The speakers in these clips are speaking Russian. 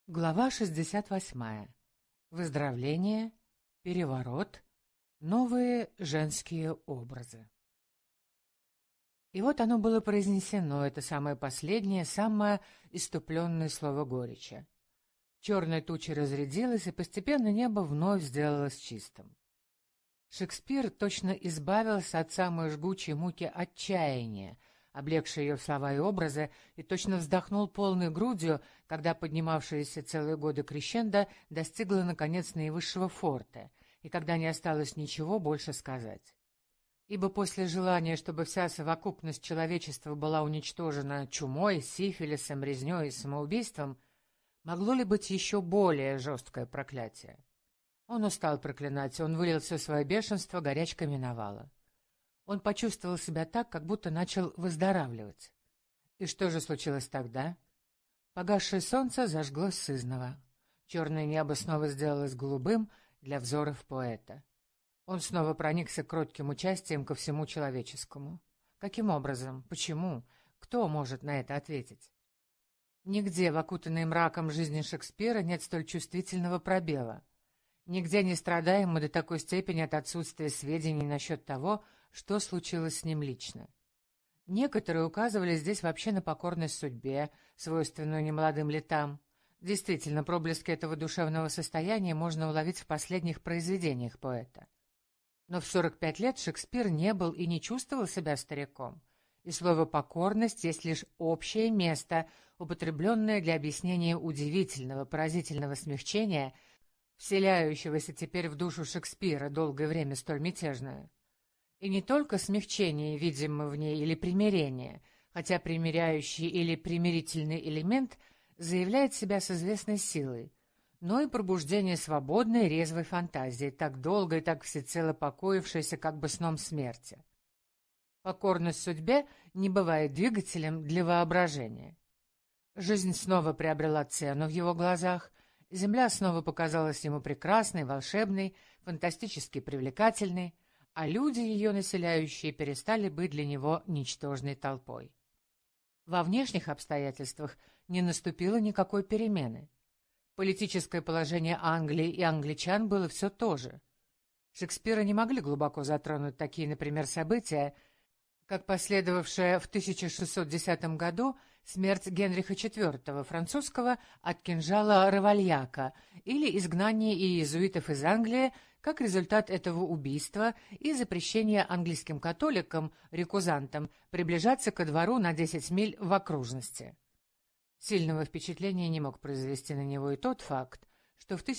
Глава 68. Выздоровление, переворот, новые женские образы. И вот оно было произнесено, это самое последнее, самое исступленное слово горечи. Черная туча разрядилась, и постепенно небо вновь сделалось чистым. Шекспир точно избавился от самой жгучей муки отчаяния, облегшей ее в слова и образы, и точно вздохнул полной грудью, когда поднимавшаяся целые годы крещендо достигла, наконец, наивысшего форте, и когда не осталось ничего больше сказать. Ибо после желания, чтобы вся совокупность человечества была уничтожена чумой, сифилисом, резней и самоубийством, могло ли быть еще более жесткое проклятие? Он устал проклинать, он вылил все свое бешенство, горячка миновала. Он почувствовал себя так, как будто начал выздоравливать. И что же случилось тогда? Погасшее солнце зажглось сызнова. Черное небо снова сделалось голубым для взоров поэта. Он снова проникся кротким участием ко всему человеческому. Каким образом? Почему? Кто может на это ответить? Нигде в окутанной мраком жизни Шекспира нет столь чувствительного пробела. Нигде не страдаем мы до такой степени от отсутствия сведений насчет того, что случилось с ним лично. Некоторые указывали здесь вообще на покорность судьбе, свойственную немолодым летам. Действительно, проблески этого душевного состояния можно уловить в последних произведениях поэта. Но в 45 лет Шекспир не был и не чувствовал себя стариком, и слово «покорность» есть лишь общее место, употребленное для объяснения удивительного, поразительного смягчения, вселяющегося теперь в душу Шекспира, долгое время столь мятежное. И не только смягчение, видимо в ней, или примирение, хотя примиряющий или примирительный элемент заявляет себя с известной силой, но и пробуждение свободной, резвой фантазии, так долго и так всецело покоившейся как бы сном смерти. Покорность судьбе не бывает двигателем для воображения. Жизнь снова приобрела цену в его глазах, земля снова показалась ему прекрасной, волшебной, фантастически привлекательной, а люди, ее населяющие, перестали быть для него ничтожной толпой. Во внешних обстоятельствах не наступило никакой перемены. Политическое положение Англии и англичан было все то же. Шекспира не могли глубоко затронуть такие, например, события, как последовавшая в 1610 году смерть Генриха IV французского от кинжала Равальяка или изгнание иезуитов из Англии как результат этого убийства и запрещение английским католикам, рекузантам, приближаться ко двору на 10 миль в окружности. Сильного впечатления не мог произвести на него и тот факт, что в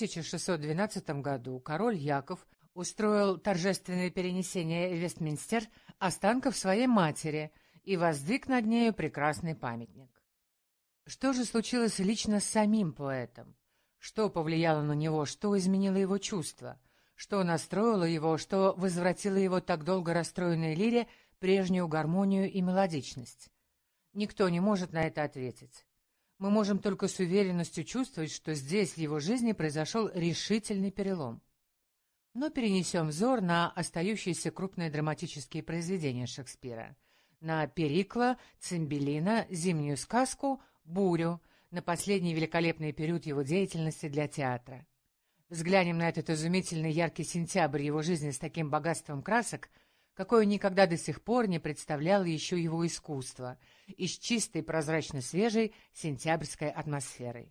1612 году король Яков устроил торжественное перенесение в Вестминстер останков своей матери и воздвиг над нею прекрасный памятник. Что же случилось лично с самим поэтом? Что повлияло на него, что изменило его чувства? Что настроило его, что возвратило его так долго расстроенной лире прежнюю гармонию и мелодичность? Никто не может на это ответить. Мы можем только с уверенностью чувствовать, что здесь в его жизни произошел решительный перелом. Но перенесем взор на остающиеся крупные драматические произведения Шекспира, на Перикла, Цимбелина, Зимнюю сказку, Бурю, на последний великолепный период его деятельности для театра. Взглянем на этот изумительный яркий сентябрь его жизни с таким богатством красок, какое никогда до сих пор не представляло еще его искусство, и с чистой прозрачно-свежей сентябрьской атмосферой.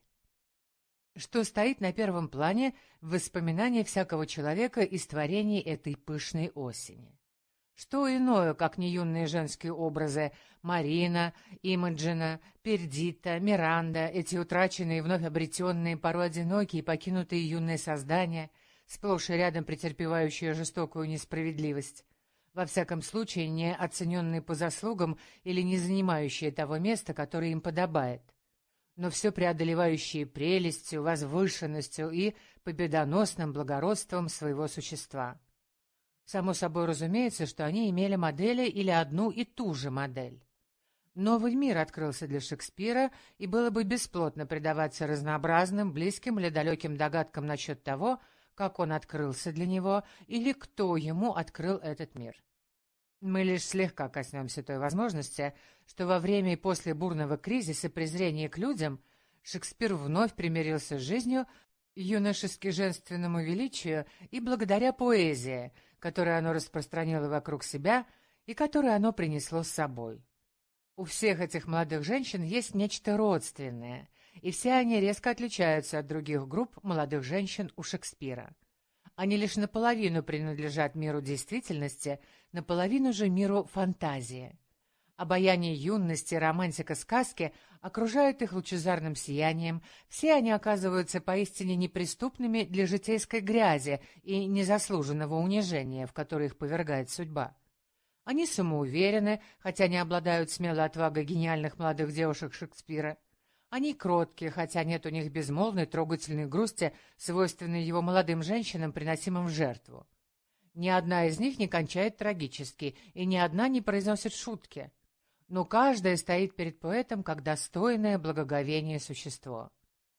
Что стоит на первом плане в воспоминании всякого человека из творений этой пышной осени? Что иное, как не юные женские образы Марина, Имаджина, Пердита, Миранда, эти утраченные, вновь обретенные, порой одинокие и покинутые юные создания, сплошь и рядом претерпевающие жестокую несправедливость, во всяком случае не оцененные по заслугам или не занимающие того места, которое им подобает, но все преодолевающие прелестью, возвышенностью и победоносным благородством своего существа. Само собой разумеется, что они имели модели или одну и ту же модель. Новый мир открылся для Шекспира, и было бы бесплотно предаваться разнообразным, близким или далеким догадкам насчет того, как он открылся для него или кто ему открыл этот мир. Мы лишь слегка коснемся той возможности, что во время и после бурного кризиса презрение к людям Шекспир вновь примирился с жизнью, юношески женственному величию и благодаря поэзии, которую оно распространило вокруг себя и которую оно принесло с собой. У всех этих молодых женщин есть нечто родственное, и все они резко отличаются от других групп молодых женщин у Шекспира. Они лишь наполовину принадлежат миру действительности, наполовину же миру фантазии. Обаяние юности, романтика сказки окружают их лучезарным сиянием, все они оказываются поистине неприступными для житейской грязи и незаслуженного унижения, в которое их повергает судьба. Они самоуверены, хотя не обладают смелой отвагой гениальных молодых девушек Шекспира. Они кроткие, хотя нет у них безмолвной трогательной грусти, свойственной его молодым женщинам, приносимым в жертву. Ни одна из них не кончает трагически, и ни одна не произносит шутки. Но каждая стоит перед поэтом как достойное благоговение существо.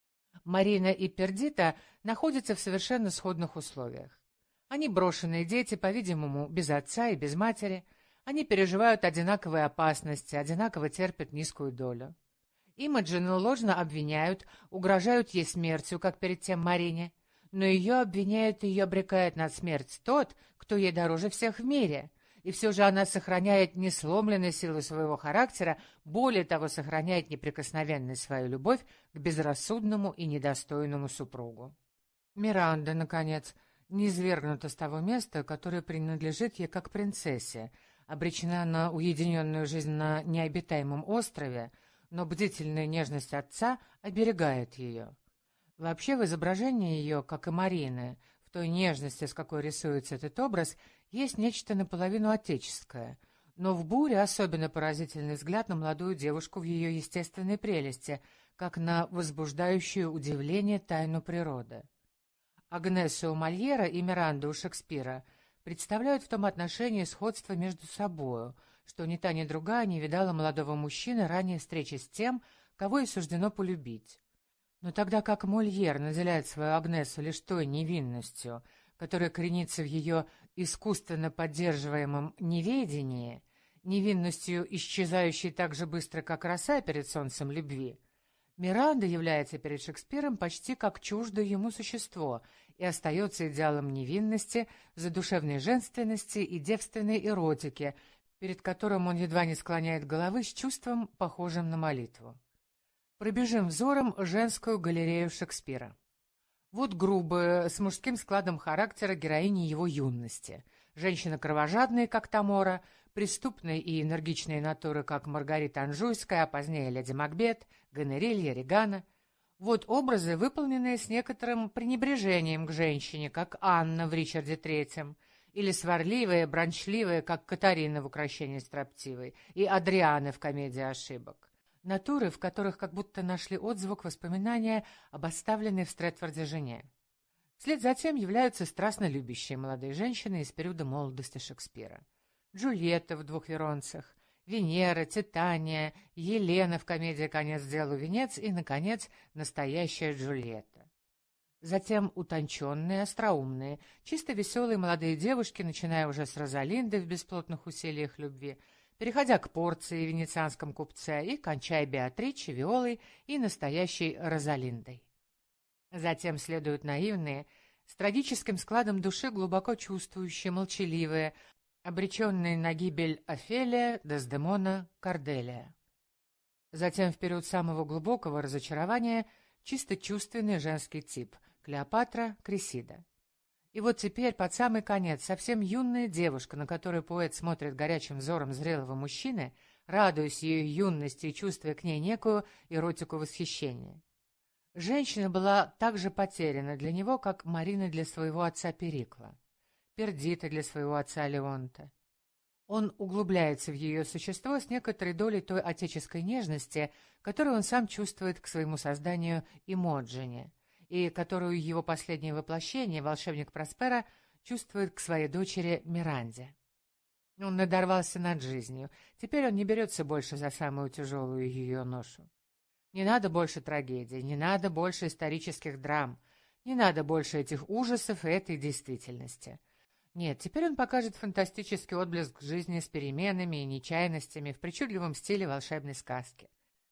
Марина и Пердита находятся в совершенно сходных условиях. Они брошенные дети, по-видимому, без отца и без матери. Они переживают одинаковые опасности, одинаково терпят низкую долю. Имаджину ложно обвиняют, угрожают ей смертью, как перед тем Марине. Но ее обвиняет и ее обрекает на смерть тот, кто ей дороже всех в мире. И все же она сохраняет несломленную силу своего характера, более того, сохраняет неприкосновенной свою любовь к безрассудному и недостойному супругу. Миранда, наконец, низвергнута с того места, которое принадлежит ей как принцессе, обречена на уединенную жизнь на необитаемом острове, но бдительная нежность отца оберегает ее. Вообще в изображении ее, как и Марины, в той нежности, с какой рисуется этот образ, есть нечто наполовину отеческое, но в «Буре» особенно поразительный взгляд на молодую девушку в ее естественной прелести, как на возбуждающую удивление тайну природы. Агнесса у Мольера и Миранда у Шекспира представляют в том отношении сходство между собою, что ни та, ни другая не видала молодого мужчины ранее встречи с тем, кого ей суждено полюбить. Но тогда как Мольер наделяет свою Агнесу лишь той невинностью, которая коренится в ее искусственно поддерживаемом неведении, невинностью, исчезающей так же быстро, как роса перед солнцем любви, Миранда является перед Шекспиром почти как чуждое ему существо и остается идеалом невинности, задушевной женственности и девственной эротики, перед которым он едва не склоняет головы с чувством, похожим на молитву. Пробежим взором женскую галерею Шекспира. Вот грубая, с мужским складом характера героини его юности. Женщина кровожадная, как Тамора, преступной и энергичной натуры, как Маргарита Анжуйская, а позднее леди Макбет, Гонорилья, Регана. Вот образы, выполненные с некоторым пренебрежением к женщине, как Анна в Ричарде III, или сварливая, бранчливая, как Катарина в «Укрощении строптивой», и Адриана в «Комедии ошибок». Натуры, в которых как будто нашли отзвук воспоминания об оставленной в Стрэдфорде жене. Вслед за тем являются страстно любящие молодые женщины из периода молодости Шекспира. Джульетта в «Двух Веронцах», Венера, Титания, Елена в комедии «Конец делу венец» и, наконец, настоящая Джульетта. Затем утонченные, остроумные, чисто веселые молодые девушки, начиная уже с Розалинды в «Бесплотных усилиях любви», переходя к Порции в «Венецианском купце» и кончая Беатриче, Виолой и настоящей Розалиндой. Затем следуют наивные, с трагическим складом души глубоко чувствующие, молчаливые, обреченные на гибель Офелия, Дездемона, Корделия. Затем в период самого глубокого разочарования чисто чувственный женский тип – Клеопатра, Крисида. И вот теперь, под самый конец, совсем юная девушка, на которую поэт смотрит горячим взором зрелого мужчины, радуясь ее юности и чувствуя к ней некую эротику восхищения. Женщина была так же потеряна для него, как Марина для своего отца Перикла, Пердита для своего отца Леонта. Он углубляется в ее существо с некоторой долей той отеческой нежности, которую он сам чувствует к своему созданию Имоджине, и которую его последнее воплощение, волшебник Проспера, чувствует к своей дочери Миранде. Он надорвался над жизнью, теперь он не берется больше за самую тяжелую ее ношу. Не надо больше трагедий, не надо больше исторических драм, не надо больше этих ужасов и этой действительности. Нет, теперь он покажет фантастический отблеск жизни с переменами и нечаянностями в причудливом стиле волшебной сказки.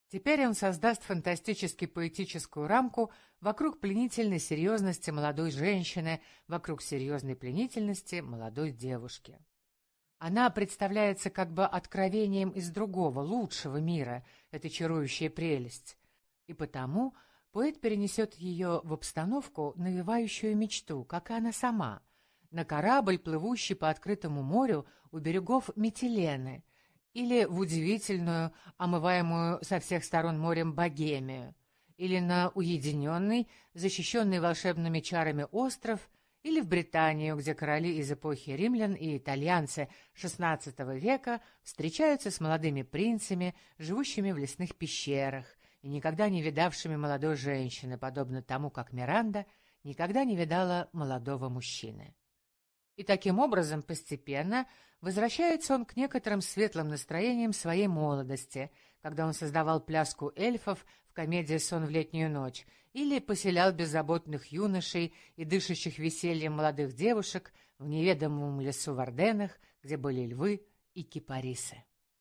Теперь он создаст фантастически-поэтическую рамку вокруг пленительной серьезности молодой женщины, вокруг серьезной пленительности молодой девушки. Она представляется как бы откровением из другого, лучшего мира, эта чарующая прелесть. И потому поэт перенесет ее в обстановку, навевающую мечту, как и она сама, на корабль, плывущий по открытому морю у берегов Митилены, или в удивительную, омываемую со всех сторон морем Богемию, или на уединенный, защищенный волшебными чарами остров, или в Британию, где короли из эпохи римлян и итальянцы XVI века встречаются с молодыми принцами, живущими в лесных пещерах и никогда не видавшими молодой женщины, подобно тому, как Миранда никогда не видала молодого мужчины. И таким образом постепенно возвращается он к некоторым светлым настроениям своей молодости, когда он создавал пляску эльфов в комедии «Сон в летнюю ночь» или поселял беззаботных юношей и дышащих весельем молодых девушек в неведомом лесу в Арденнах, где были львы и кипарисы.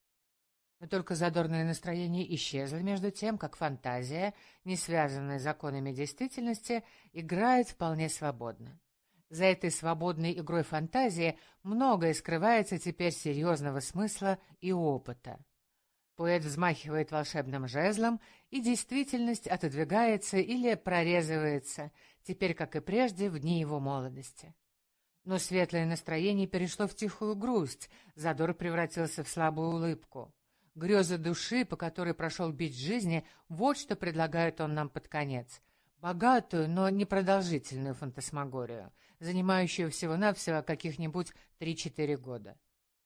Но только задорное настроение исчезло между тем, как фантазия, не связанная с законами действительности, играет вполне свободно. За этой свободной игрой фантазии многое скрывается теперь серьезного смысла и опыта. Поэт взмахивает волшебным жезлом, и действительность отодвигается или прорезывается, теперь, как и прежде, в дни его молодости. Но светлое настроение перешло в тихую грусть, задор превратился в слабую улыбку. Грезы души, по которой прошел бич жизни, вот что предлагает он нам под конец. Богатую, но непродолжительную фантасмагорию, занимающую всего-навсего каких-нибудь 3-4 года.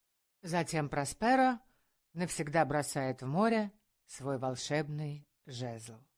Затем Просперо навсегда бросает в море свой волшебный жезл.